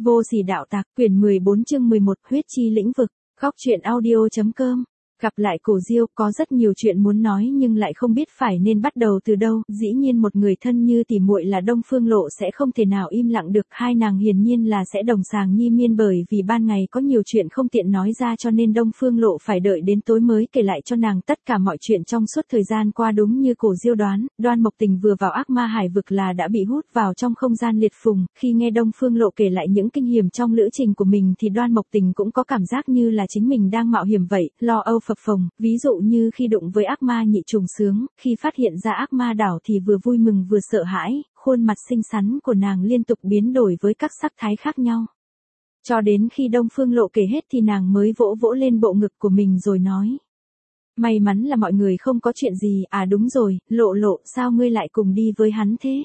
Vô sỉ đạo tặc, quyển 14 chương 11, huyết chi lĩnh vực, góc truyện audio.com. Gặp lại Cổ Diêu, có rất nhiều chuyện muốn nói nhưng lại không biết phải nên bắt đầu từ đâu. Dĩ nhiên một người thân như tỉ muội là Đông Phương Lộ sẽ không thể nào im lặng được. Hai nàng hiển nhiên là sẽ đồng sàng nhi miên, bởi vì ban ngày có nhiều chuyện không tiện nói ra, cho nên Đông Phương Lộ phải đợi đến tối mới kể lại cho nàng tất cả mọi chuyện trong suốt thời gian qua. Đúng như Cổ Diêu đoán, Đoan Mộc Tình vừa vào ác ma hải vực là đã bị hút vào trong không gian liệt phùng. Khi nghe Đông Phương Lộ kể lại những kinh hiểm trong lữ trình của mình thì Đoan Mộc Tình cũng có cảm giác như là chính mình đang mạo hiểm vậy, lo âu phập phồng. Ví dụ như khi đụng với ác ma nhị trùng sướng, khi phát hiện ra ác ma đảo thì vừa vui mừng vừa sợ hãi, khuôn mặt xinh xắn của nàng liên tục biến đổi với các sắc thái khác nhau. Cho đến khi Đông Phương Lộ kể hết thì nàng mới vỗ vỗ lên bộ ngực của mình rồi nói: May mắn là mọi người không có chuyện gì. À đúng rồi, Lộ Lộ, sao ngươi lại cùng đi với hắn thế?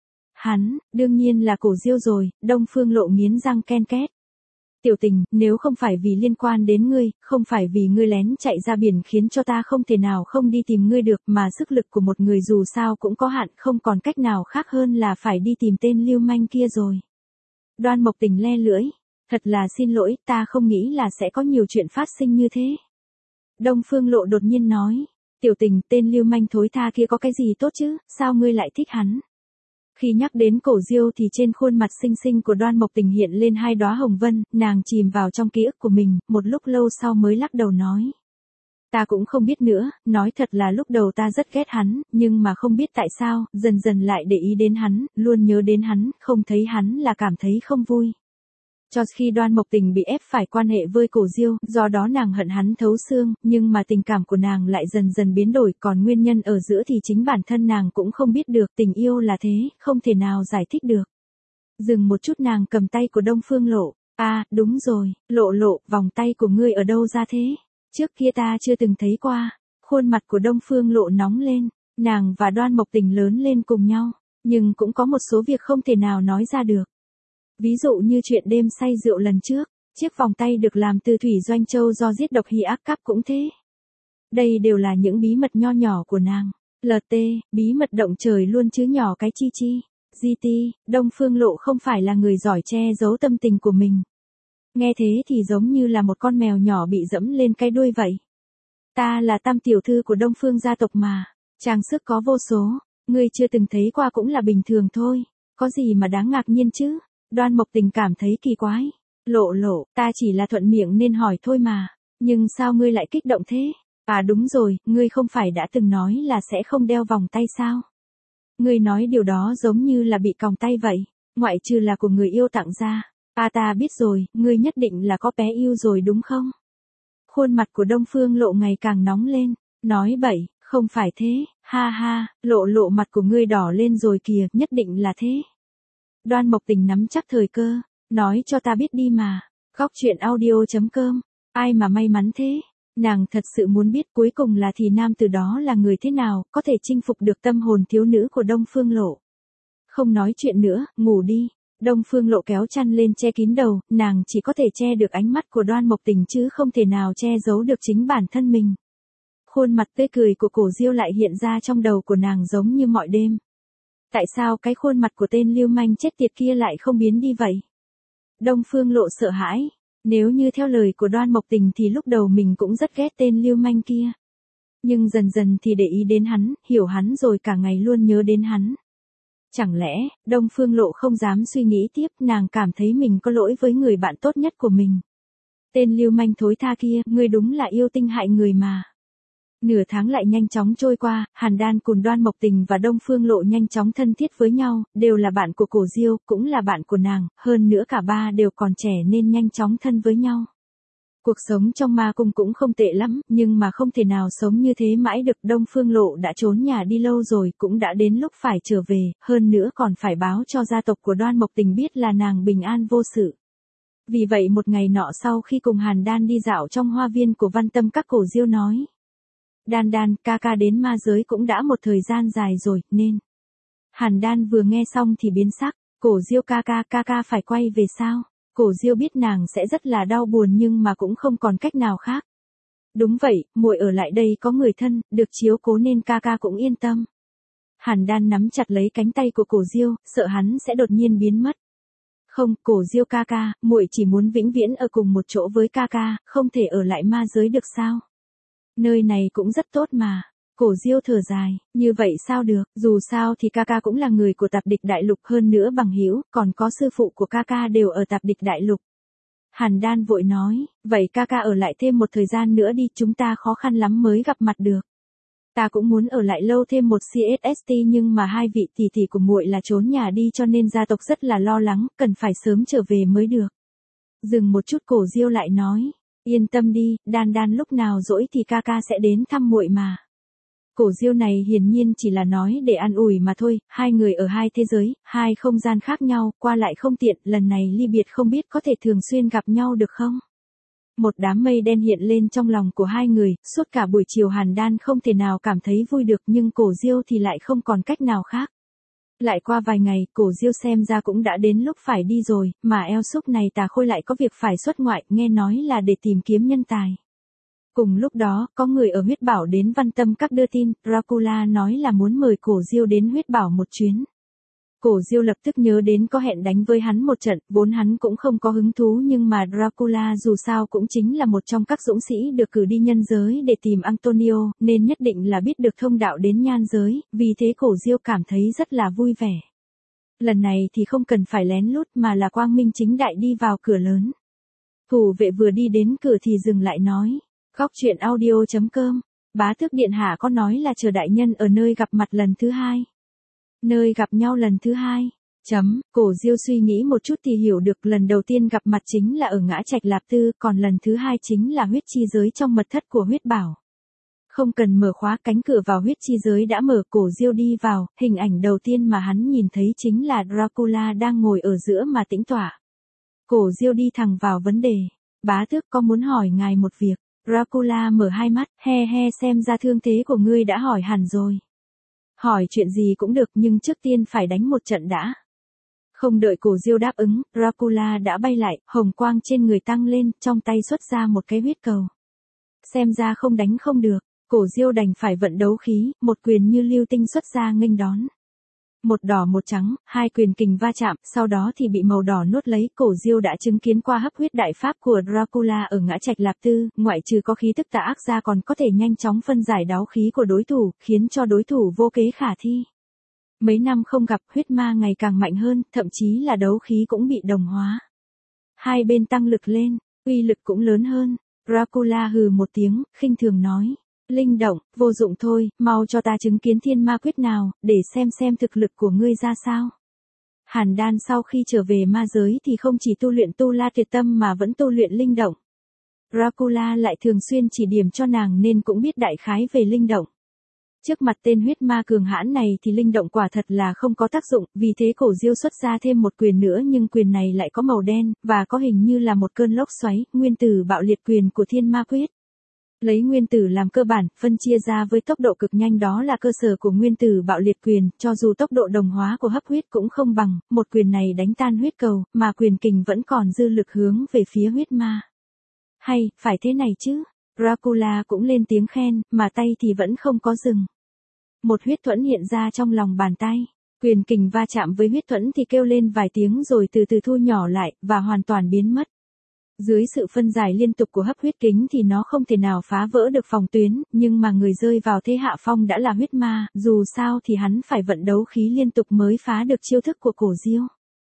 Hắn, đương nhiên là Cổ Diêu rồi. Đông Phương Lộ nghiến răng ken két. Tiểu Tình, nếu không phải vì liên quan đến ngươi, không phải vì ngươi lén chạy ra biển khiến cho ta không thể nào không đi tìm ngươi được, mà sức lực của một người dù sao cũng có hạn, không còn cách nào khác hơn là phải đi tìm tên lưu manh kia rồi. Đoan Mộc Tình le lưỡi. Thật là xin lỗi, ta không nghĩ là sẽ có nhiều chuyện phát sinh như thế. Đông Phương Lộ đột nhiên nói: Tiểu Tình, tên lưu manh thối tha kia có cái gì tốt chứ, sao ngươi lại thích hắn? Khi nhắc đến Cổ Diêu thì trên khuôn mặt xinh xinh của Đoan Mộc Tình hiện lên hai đóa hồng vân, nàng chìm vào trong ký ức của mình, một lúc lâu sau mới lắc đầu nói: Ta cũng không biết nữa, nói thật là lúc đầu ta rất ghét hắn, nhưng mà không biết tại sao, dần dần lại để ý đến hắn, luôn nhớ đến hắn, không thấy hắn là cảm thấy không vui. Cho khi Đoan Mộc Tình bị ép phải quan hệ với Cổ Diêu, do đó nàng hận hắn thấu xương, nhưng mà tình cảm của nàng lại dần dần biến đổi, còn nguyên nhân ở giữa thì chính bản thân nàng cũng không biết được, tình yêu là thế, không thể nào giải thích được. Dừng một chút, nàng cầm tay của Đông Phương Lộ. À, đúng rồi, Lộ Lộ, vòng tay của ngươi ở đâu ra thế? Trước kia ta chưa từng thấy qua. Khuôn mặt của Đông Phương Lộ nóng lên, nàng và Đoan Mộc Tình lớn lên cùng nhau, nhưng cũng có một số việc không thể nào nói ra được. Ví dụ như chuyện đêm say rượu lần trước, chiếc vòng tay được làm từ thủy doanh châu do giết độc Hy Ác Cáp cũng thế. Đây đều là những bí mật nho nhỏ của nàng. LT, bí mật động trời luôn chứ nhỏ cái chi chi. GT, Đông Phương Lộ không phải là người giỏi che giấu tâm tình của mình. Nghe thế thì giống như là một con mèo nhỏ bị dẫm lên cái đuôi vậy. Ta là tam tiểu thư của Đông Phương gia tộc mà, trang sức có vô số, ngươi chưa từng thấy qua cũng là bình thường thôi, có gì mà đáng ngạc nhiên chứ? Đoan Mộc Tình cảm thấy kỳ quái. Lộ Lộ, ta chỉ là thuận miệng nên hỏi thôi mà, nhưng sao ngươi lại kích động thế? À đúng rồi, ngươi không phải đã từng nói là sẽ không đeo vòng tay sao? Ngươi nói điều đó giống như là bị còng tay vậy, ngoại trừ là của người yêu tặng ra. À ta biết rồi, ngươi nhất định là có bé yêu rồi đúng không? Khuôn mặt của Đông Phương Lộ ngày càng nóng lên, nói bậy, không phải thế, ha ha, Lộ Lộ mặt của ngươi đỏ lên rồi kìa, nhất định là thế. Đoan Mộc Tình nắm chắc thời cơ, nói cho ta biết đi mà. Góc truyện audio.com. Ai mà may mắn thế? Nàng thật sự muốn biết cuối cùng là thì nam từ đó là người thế nào, có thể chinh phục được tâm hồn thiếu nữ của Đông Phương Lộ. Không nói chuyện nữa, ngủ đi. Đông Phương Lộ kéo chăn lên che kín đầu, nàng chỉ có thể che được ánh mắt của Đoan Mộc Tình chứ không thể nào che giấu được chính bản thân mình. Khuôn mặt tươi cười của Cổ Diêu lại hiện ra trong đầu của nàng giống như mọi đêm. Tại sao cái khuôn mặt của tên lưu manh chết tiệt kia lại không biến đi vậy? Đông Phương Lộ sợ hãi. Nếu như theo lời của Đoan Mộc Tình thì lúc đầu mình cũng rất ghét tên lưu manh kia. Nhưng dần dần thì để ý đến hắn, hiểu hắn rồi cả ngày luôn nhớ đến hắn. Chẳng lẽ, Đông Phương Lộ không dám suy nghĩ tiếp, nàng cảm thấy mình có lỗi với người bạn tốt nhất của mình. Tên lưu manh thối tha kia, ngươi đúng là yêu tinh hại người mà. Nửa tháng lại nhanh chóng trôi qua, Hàn Đan cùng Đoan Mộc Tình và Đông Phương Lộ nhanh chóng thân thiết với nhau, đều là bạn của Cổ Diêu, cũng là bạn của nàng, hơn nữa cả ba đều còn trẻ nên nhanh chóng thân với nhau. Cuộc sống trong ma cung cũng không tệ lắm, nhưng mà không thể nào sống như thế mãi được. Đông Phương Lộ đã trốn nhà đi lâu rồi, cũng đã đến lúc phải trở về, hơn nữa còn phải báo cho gia tộc của Đoan Mộc Tình biết là nàng bình an vô sự. Vì vậy một ngày nọ sau khi cùng Hàn Đan đi dạo trong hoa viên của Văn Tâm Các, Cổ Diêu nói: Đan Đan, ca ca đến ma giới cũng đã một thời gian dài rồi, nên. Hàn Đan vừa nghe xong thì biến sắc. Cổ Diêu ca ca phải quay về sao? Cổ Diêu biết nàng sẽ rất là đau buồn nhưng mà cũng không còn cách nào khác. Đúng vậy, muội ở lại đây có người thân, được chiếu cố nên ca ca cũng yên tâm. Hàn Đan nắm chặt lấy cánh tay của Cổ Diêu, sợ hắn sẽ đột nhiên biến mất. Không, Cổ Diêu ca ca, muội chỉ muốn vĩnh viễn ở cùng một chỗ với ca ca, không thể ở lại ma giới được sao? Nơi này cũng rất tốt mà. Cổ Diêu thở dài, như vậy sao được, dù sao thì ca ca cũng là người của Tạp Địch Đại Lục, hơn nữa bằng hữu, còn có sư phụ của ca ca đều ở Tạp Địch Đại Lục. Hàn Đan vội nói, vậy ca ca ở lại thêm một thời gian nữa đi, chúng ta khó khăn lắm mới gặp mặt được. Ta cũng muốn ở lại lâu thêm một CSST nhưng mà hai vị tỷ tỷ của muội là trốn nhà đi cho nên gia tộc rất là lo lắng, cần phải sớm trở về mới được. Dừng một chút Cổ Diêu lại nói, yên tâm đi, Đan Đan lúc nào rỗi thì ca ca sẽ đến thăm muội mà. Cổ Diêu này hiển nhiên chỉ là nói để an ủi mà thôi, hai người ở hai thế giới, hai không gian khác nhau, qua lại không tiện, lần này ly biệt không biết có thể thường xuyên gặp nhau được không? Một đám mây đen hiện lên trong lòng của hai người, suốt cả buổi chiều Hàn Đan không thể nào cảm thấy vui được nhưng Cổ Diêu thì lại không còn cách nào khác. Lại qua vài ngày, Cổ Diêu xem ra cũng đã đến lúc phải đi rồi, mà eo súc này Tà Khôi lại có việc phải xuất ngoại, nghe nói là để tìm kiếm nhân tài. Cùng lúc đó, có người ở huyết bảo đến Văn Tâm Các đưa tin, Dracula nói là muốn mời Cổ Diêu đến huyết bảo một chuyến. Cổ Diêu lập tức nhớ đến có hẹn đánh với hắn một trận, vốn hắn cũng không có hứng thú nhưng mà Dracula dù sao cũng chính là một trong các dũng sĩ được cử đi nhân giới để tìm Antonio, nên nhất định là biết được thông đạo đến nhan giới, vì thế Cổ Diêu cảm thấy rất là vui vẻ. Lần này thì không cần phải lén lút mà là quang minh chính đại đi vào cửa lớn. Thủ vệ vừa đi đến cửa thì dừng lại nói, Góc truyện audio.com, bá tước điện hạ có nói là chờ đại nhân ở nơi gặp mặt lần thứ hai. Nơi gặp nhau lần thứ hai. Cổ Diêu suy nghĩ một chút thì hiểu được lần đầu tiên gặp mặt chính là ở ngã Trạch Lạp Tư, còn lần thứ hai chính là huyết chi giới trong mật thất của huyết bảo. Không cần mở khóa, cánh cửa vào huyết chi giới đã mở, Cổ Diêu đi vào, hình ảnh đầu tiên mà hắn nhìn thấy chính là Dracula đang ngồi ở giữa mà tĩnh tọa. Cổ Diêu đi thẳng vào vấn đề, bá tước có muốn hỏi ngài một việc. Dracula mở hai mắt, he he, xem ra thương thế của ngươi đã hỏi hẳn rồi. Hỏi chuyện gì cũng được nhưng trước tiên phải đánh một trận đã. Không đợi Cổ Diêu đáp ứng, Dracula đã bay lại, hồng quang trên người tăng lên, trong tay xuất ra một cái huyết cầu. Xem ra không đánh không được, Cổ Diêu đành phải vận đấu khí, một quyền như lưu tinh xuất ra nghênh đón. Một đỏ một trắng, hai quyền kình va chạm, sau đó thì bị màu đỏ nuốt lấy. Cổ Diêu đã chứng kiến qua hấp huyết đại pháp của Dracula ở ngã Trạch Lạp Tư, ngoại trừ có khí tức tà ác ra còn có thể nhanh chóng phân giải đáo khí của đối thủ, khiến cho đối thủ vô kế khả thi. Mấy năm không gặp, huyết ma ngày càng mạnh hơn, thậm chí là đấu khí cũng bị đồng hóa. Hai bên tăng lực lên, uy lực cũng lớn hơn. Dracula hừ một tiếng, khinh thường nói. Linh động, vô dụng thôi, mau cho ta chứng kiến thiên ma quyết nào, để xem thực lực của ngươi ra sao. Hàn Đan sau khi trở về ma giới thì không chỉ tu luyện tu la tuyệt tâm mà vẫn tu luyện linh động. Dracula lại thường xuyên chỉ điểm cho nàng nên cũng biết đại khái về linh động. Trước mặt tên huyết ma cường hãn này thì linh động quả thật là không có tác dụng, vì thế Cổ Diêu xuất ra thêm một quyền nữa nhưng quyền này lại có màu đen, và có hình như là một cơn lốc xoáy, nguyên tử bạo liệt quyền của thiên ma quyết. Lấy nguyên tử làm cơ bản, phân chia ra với tốc độ cực nhanh đó là cơ sở của nguyên tử bạo liệt quyền, cho dù tốc độ đồng hóa của hấp huyết cũng không bằng, một quyền này đánh tan huyết cầu, mà quyền kình vẫn còn dư lực hướng về phía huyết ma. Hay, phải thế này chứ? Dracula cũng lên tiếng khen, mà tay thì vẫn không có dừng. Một huyết thuẫn hiện ra trong lòng bàn tay. Quyền kình va chạm với huyết thuẫn thì kêu lên vài tiếng rồi từ từ thu nhỏ lại, và hoàn toàn biến mất. Dưới sự phân giải liên tục của hấp huyết kính thì nó không thể nào phá vỡ được phòng tuyến, nhưng mà người rơi vào thế hạ phong đã là huyết ma, dù sao thì hắn phải vận đấu khí liên tục mới phá được chiêu thức của Cổ Diêu.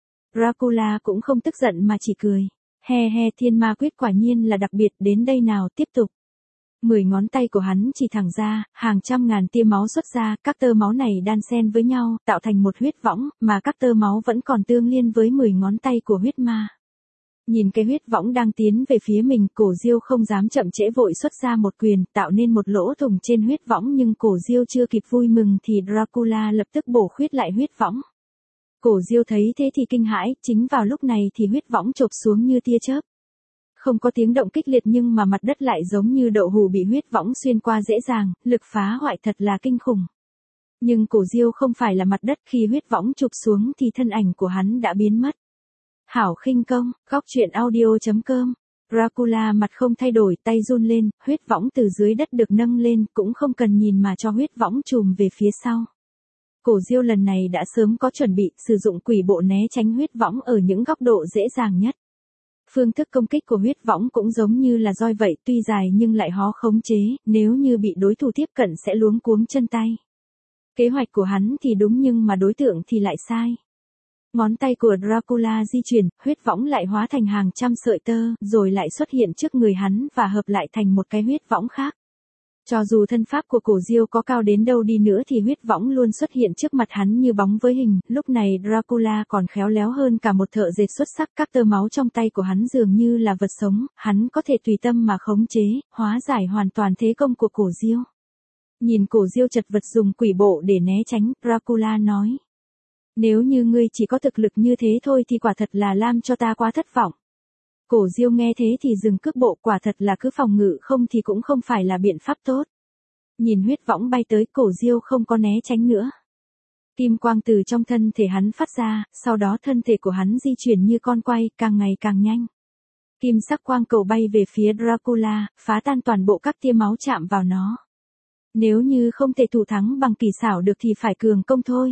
Dracula cũng không tức giận mà chỉ cười. He he, thiên ma quyết quả nhiên là đặc biệt, đến đây nào, tiếp tục. 10 ngón tay của hắn chỉ thẳng ra, hàng trăm ngàn tia máu xuất ra, các tơ máu này đan xen với nhau, tạo thành một huyết võng, mà các tơ máu vẫn còn tương liên với 10 ngón tay của huyết ma. Nhìn cái huyết võng đang tiến về phía mình, Cổ Diêu không dám chậm trễ, vội xuất ra một quyền, tạo nên một lỗ thủng trên huyết võng, nhưng Cổ Diêu chưa kịp vui mừng thì Dracula lập tức bổ khuyết lại huyết võng. Cổ Diêu thấy thế thì kinh hãi, chính vào lúc này thì huyết võng chộp xuống như tia chớp. Không có tiếng động kích liệt nhưng mà mặt đất lại giống như đậu hũ bị huyết võng xuyên qua dễ dàng, lực phá hoại thật là kinh khủng. Nhưng Cổ Diêu không phải là mặt đất, khi huyết võng chụp xuống thì thân ảnh của hắn đã biến mất. Hảo khinh công, Góc truyện audio.com. Dracula mặt không thay đổi, tay run lên, huyết võng từ dưới đất được nâng lên, cũng không cần nhìn mà cho huyết võng chùm về phía sau. Cổ Diêu lần này đã sớm có chuẩn bị, sử dụng quỷ bộ né tránh huyết võng ở những góc độ dễ dàng nhất. Phương thức công kích của huyết võng cũng giống như là roi vậy, tuy dài nhưng lại khó khống chế, nếu như bị đối thủ tiếp cận sẽ luống cuống chân tay. Kế hoạch của hắn thì đúng nhưng mà đối tượng thì lại sai. Ngón tay của Dracula di chuyển, huyết võng lại hóa thành hàng trăm sợi tơ, rồi lại xuất hiện trước người hắn và hợp lại thành một cái huyết võng khác. Cho dù thân pháp của Cổ Diêu có cao đến đâu đi nữa thì huyết võng luôn xuất hiện trước mặt hắn như bóng với hình, lúc này Dracula còn khéo léo hơn cả một thợ dệt xuất sắc, các tơ máu trong tay của hắn dường như là vật sống, hắn có thể tùy tâm mà khống chế, hóa giải hoàn toàn thế công của Cổ Diêu. Nhìn Cổ Diêu chật vật dùng quỷ bộ để né tránh, Dracula nói. Nếu như ngươi chỉ có thực lực như thế thôi thì quả thật là làm cho ta quá thất vọng. Cổ Diêu nghe thế thì dừng cước bộ, quả thật là cứ phòng ngự không thì cũng không phải là biện pháp tốt. Nhìn huyết võng bay tới, Cổ Diêu không có né tránh nữa. Kim quang từ trong thân thể hắn phát ra, sau đó thân thể của hắn di chuyển như con quay, càng ngày càng nhanh. Kim sắc quang cầu bay về phía Dracula, phá tan toàn bộ các tia máu chạm vào nó. Nếu như không thể thủ thắng bằng kỳ xảo được thì phải cường công thôi.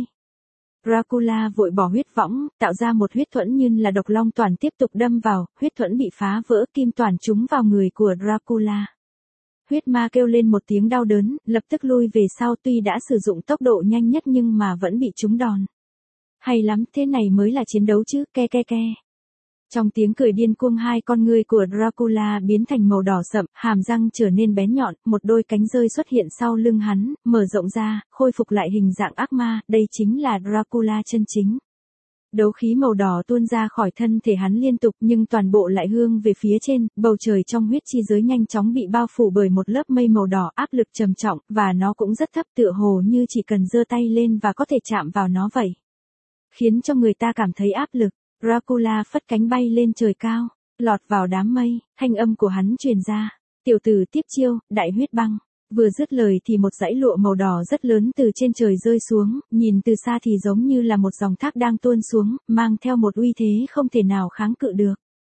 Dracula vội bỏ huyết võng, tạo ra một huyết thuẫn như là độc long toàn tiếp tục đâm vào, huyết thuẫn bị phá vỡ, kim toàn trúng vào người của Dracula. Huyết ma kêu lên một tiếng đau đớn, lập tức lui về sau, tuy đã sử dụng tốc độ nhanh nhất nhưng mà vẫn bị trúng đòn. Hay lắm, thế này mới là chiến đấu chứ, ke ke ke. Trong tiếng cười điên cuồng, hai con ngươi của Dracula biến thành màu đỏ sậm, hàm răng trở nên bén nhọn, một đôi cánh rơi xuất hiện sau lưng hắn, mở rộng ra, khôi phục lại hình dạng ác ma, đây chính là Dracula chân chính. Đấu khí màu đỏ tuôn ra khỏi thân thể hắn liên tục nhưng toàn bộ lại hướng về phía trên, bầu trời trong huyết chi giới nhanh chóng bị bao phủ bởi một lớp mây màu đỏ, áp lực trầm trọng, và nó cũng rất thấp, tựa hồ như chỉ cần giơ tay lên và có thể chạm vào nó vậy. Khiến cho người ta cảm thấy áp lực. Dracula phất cánh bay lên trời cao, lọt vào đám mây, thanh âm của hắn truyền ra. Tiểu tử tiếp chiêu, đại huyết băng. Vừa dứt lời thì một dãy lụa màu đỏ rất lớn từ trên trời rơi xuống, nhìn từ xa thì giống như là một dòng thác đang tuôn xuống, mang theo một uy thế không thể nào kháng cự được.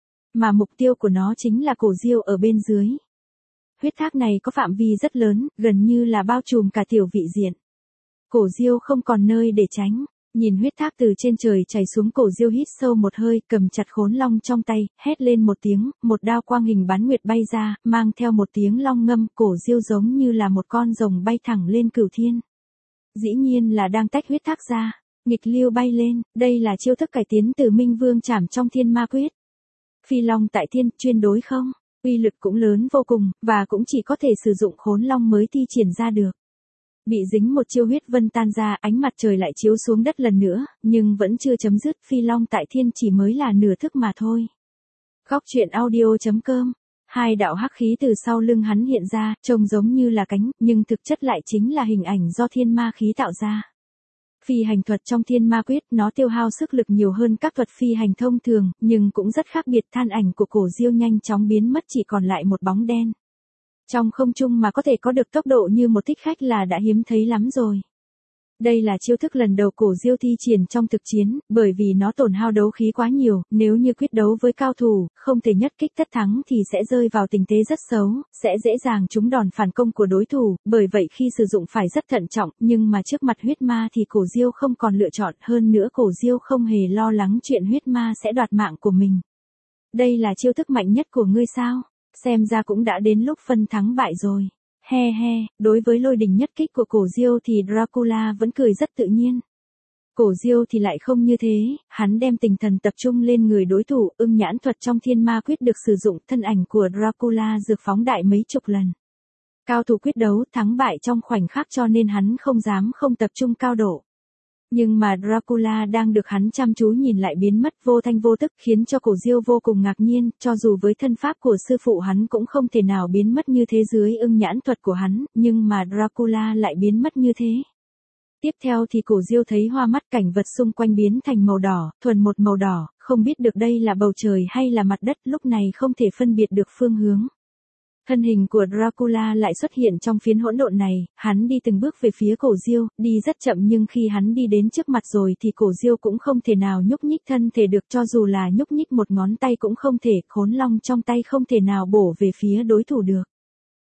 Mà mục tiêu của nó chính là Cổ Diêu ở bên dưới. Huyết thác này có phạm vi rất lớn, gần như là bao trùm cả tiểu vị diện. Cổ Diêu không còn nơi để tránh. Nhìn huyết thác từ trên trời chảy xuống, Cổ Diêu hít sâu một hơi, cầm chặt khốn long trong tay, hét lên một tiếng, một đao quang hình bán nguyệt bay ra, mang theo một tiếng long ngâm, Cổ Diêu giống như là một con rồng bay thẳng lên cửu thiên. Dĩ nhiên là đang tách huyết thác ra, nghịch lưu bay lên, đây là chiêu thức cải tiến từ Minh Vương Trảm trong Thiên Ma Quyết. Phi long tại thiên, chuyên đối không, uy lực cũng lớn vô cùng, và cũng chỉ có thể sử dụng khốn long mới thi triển ra được. Bị dính một chiêu huyết vân tan ra, ánh mặt trời lại chiếu xuống đất lần nữa, nhưng vẫn chưa chấm dứt, phi long tại thiên chỉ mới là nửa thức mà thôi. Góc truyện audio.com. Hai đạo hắc khí từ sau lưng hắn hiện ra, trông giống như là cánh, nhưng thực chất lại chính là hình ảnh do thiên ma khí tạo ra. Phi hành thuật trong Thiên Ma Quyết, nó tiêu hao sức lực nhiều hơn các thuật phi hành thông thường, nhưng cũng rất khác biệt. Than ảnh của Cổ Diêu nhanh chóng biến mất, chỉ còn lại một bóng đen. Trong không trung mà có thể có được tốc độ như một thích khách là đã hiếm thấy lắm rồi. Đây là chiêu thức lần đầu Cổ Diêu thi triển trong thực chiến, bởi vì nó tổn hao đấu khí quá nhiều, nếu như quyết đấu với cao thủ, không thể nhất kích tất thắng thì sẽ rơi vào tình thế rất xấu, sẽ dễ dàng trúng đòn phản công của đối thủ, bởi vậy khi sử dụng phải rất thận trọng, nhưng mà trước mặt huyết ma thì Cổ Diêu không còn lựa chọn, hơn nữa Cổ Diêu không hề lo lắng chuyện huyết ma sẽ đoạt mạng của mình. Đây là chiêu thức mạnh nhất của ngươi sao? Xem ra cũng đã đến lúc phân thắng bại rồi. He he, đối với lôi đình nhất kích của Cổ Diêu thì Dracula vẫn cười rất tự nhiên. Cổ Diêu thì lại không như thế, hắn đem tinh thần tập trung lên người đối thủ, ưng nhãn thuật trong Thiên Ma Quyết được sử dụng, thân ảnh của Dracula dược phóng đại mấy chục lần. Cao thủ quyết đấu thắng bại trong khoảnh khắc cho nên hắn không dám không tập trung cao độ. Nhưng mà Dracula đang được hắn chăm chú nhìn lại biến mất vô thanh vô tức, khiến cho Cổ Diêu vô cùng ngạc nhiên, cho dù với thân pháp của sư phụ hắn cũng không thể nào biến mất như thế dưới ưng nhãn thuật của hắn, nhưng mà Dracula lại biến mất như thế. Tiếp theo thì Cổ Diêu thấy hoa mắt, cảnh vật xung quanh biến thành màu đỏ, thuần một màu đỏ, không biết được đây là bầu trời hay là mặt đất, lúc này không thể phân biệt được phương hướng. Thân hình của Dracula lại xuất hiện trong phiến hỗn độn này, hắn đi từng bước về phía Cổ Diêu, đi rất chậm nhưng khi hắn đi đến trước mặt rồi thì Cổ Diêu cũng không thể nào nhúc nhích thân thể được, cho dù là nhúc nhích một ngón tay cũng không thể, khốn long trong tay không thể nào bổ về phía đối thủ được.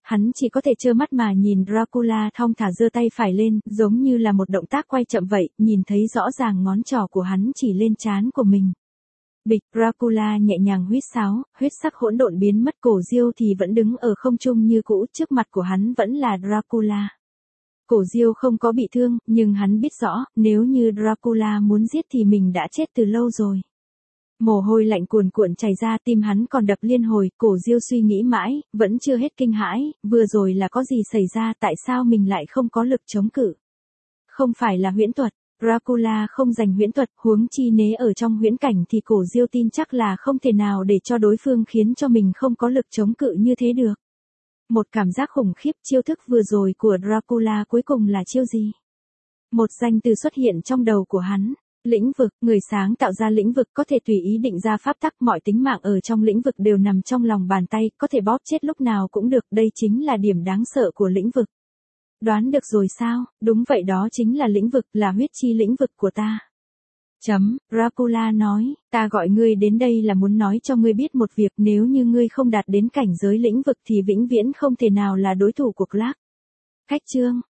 Hắn chỉ có thể trơ mắt mà nhìn Dracula thong thả giơ tay phải lên, giống như là một động tác quay chậm vậy, nhìn thấy rõ ràng ngón trỏ của hắn chỉ lên trán của mình. Bịch, Dracula nhẹ nhàng huýt sáo, huyết sắc hỗn độn biến mất, Cổ Diêu thì vẫn đứng ở không trung như cũ, trước mặt của hắn vẫn là Dracula. Cổ Diêu không có bị thương, nhưng hắn biết rõ, nếu như Dracula muốn giết thì mình đã chết từ lâu rồi. Mồ hôi lạnh cuồn cuộn chảy ra, tim hắn còn đập liên hồi, Cổ Diêu suy nghĩ mãi, vẫn chưa hết kinh hãi, vừa rồi là có gì xảy ra, tại sao mình lại không có lực chống cự? Không phải là huyễn thuật, Dracula không dành huyễn thuật, huống chi nế ở trong huyễn cảnh thì Cổ Diêu tin chắc là không thể nào để cho đối phương khiến cho mình không có lực chống cự như thế được. Một cảm giác khủng khiếp, chiêu thức vừa rồi của Dracula cuối cùng là chiêu gì? Một danh từ xuất hiện trong đầu của hắn. Lĩnh vực, người sáng tạo ra lĩnh vực có thể tùy ý định ra pháp tắc, mọi tính mạng ở trong lĩnh vực đều nằm trong lòng bàn tay, có thể bóp chết lúc nào cũng được, đây chính là điểm đáng sợ của lĩnh vực. Đoán được rồi sao, đúng vậy, đó chính là lĩnh vực, là huyết chi lĩnh vực của ta. Dracula nói, ta gọi ngươi đến đây là muốn nói cho ngươi biết một việc, nếu như ngươi không đạt đến cảnh giới lĩnh vực thì vĩnh viễn không thể nào là đối thủ của Clark. Khách chương,